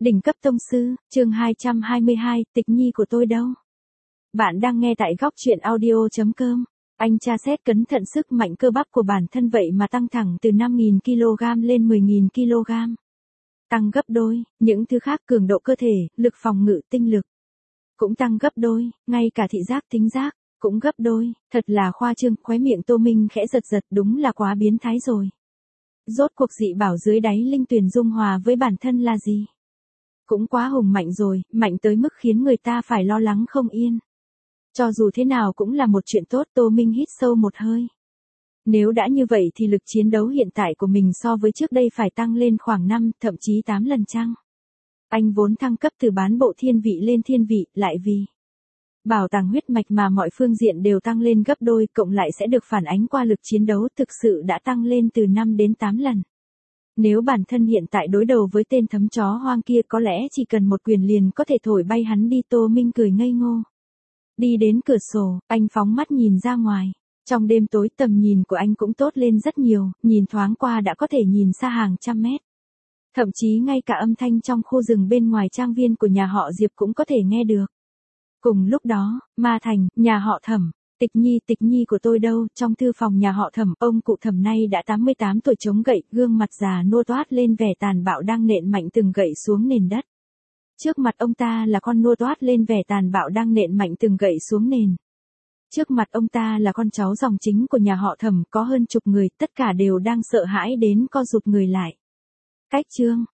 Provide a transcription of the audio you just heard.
Đỉnh cấp tông sư, chương 222, tịch nhi của tôi đâu? Bạn đang nghe tại góc truyện audio.com. Anh tra xét cẩn thận sức mạnh cơ bắp của bản thân vậy mà tăng thẳng từ 5.000 kg lên 10.000 kg. Tăng gấp đôi, những thứ khác cường độ cơ thể, lực phòng ngự tinh lực. Cũng tăng gấp đôi, ngay cả thị giác thính giác, cũng gấp đôi, thật là khoa trương, khóe miệng Tô Minh khẽ giật giật, đúng là quá biến thái rồi. Rốt cuộc dị bảo dưới đáy linh tuyền dung hòa với bản thân là gì? Cũng quá hùng mạnh rồi, mạnh tới mức khiến người ta phải lo lắng không yên. Cho dù thế nào cũng là một chuyện tốt, Tô Minh hít sâu một hơi. Nếu đã như vậy thì lực chiến đấu hiện tại của mình so với trước đây phải tăng lên khoảng 5, thậm chí 8 lần chăng? Anh vốn thăng cấp từ bán bộ thiên vị lên thiên vị, lại vì bảo tàng huyết mạch mà mọi phương diện đều tăng lên gấp đôi, cộng lại sẽ được phản ánh qua lực chiến đấu thực sự đã tăng lên từ 5 đến 8 lần. Nếu bản thân hiện tại đối đầu với tên thấm chó hoang kia có lẽ chỉ cần một quyền liền có thể thổi bay hắn đi. Tô Minh cười ngây ngô. Đi đến cửa sổ, anh phóng mắt nhìn ra ngoài. Trong đêm tối tầm nhìn của anh cũng tốt lên rất nhiều, nhìn thoáng qua đã có thể nhìn xa hàng trăm mét. Thậm chí ngay cả âm thanh trong khu rừng bên ngoài trang viên của nhà họ Diệp cũng có thể nghe được. Cùng lúc đó, Ma Thành, nhà họ Thẩm. Tịch nhi của tôi đâu? Trong thư phòng nhà họ Thẩm, ông cụ Thẩm nay đã 88 tuổi chống gậy, gương mặt già nua toát lên vẻ tàn bạo đang nện mạnh từng gậy xuống nền đất. Trước mặt ông ta là con nua toát lên vẻ tàn bạo đang nện mạnh từng gậy xuống nền. Trước mặt ông ta là con cháu dòng chính của nhà họ Thẩm, có hơn chục người, tất cả đều đang sợ hãi đến co rụt người lại. Cách chương,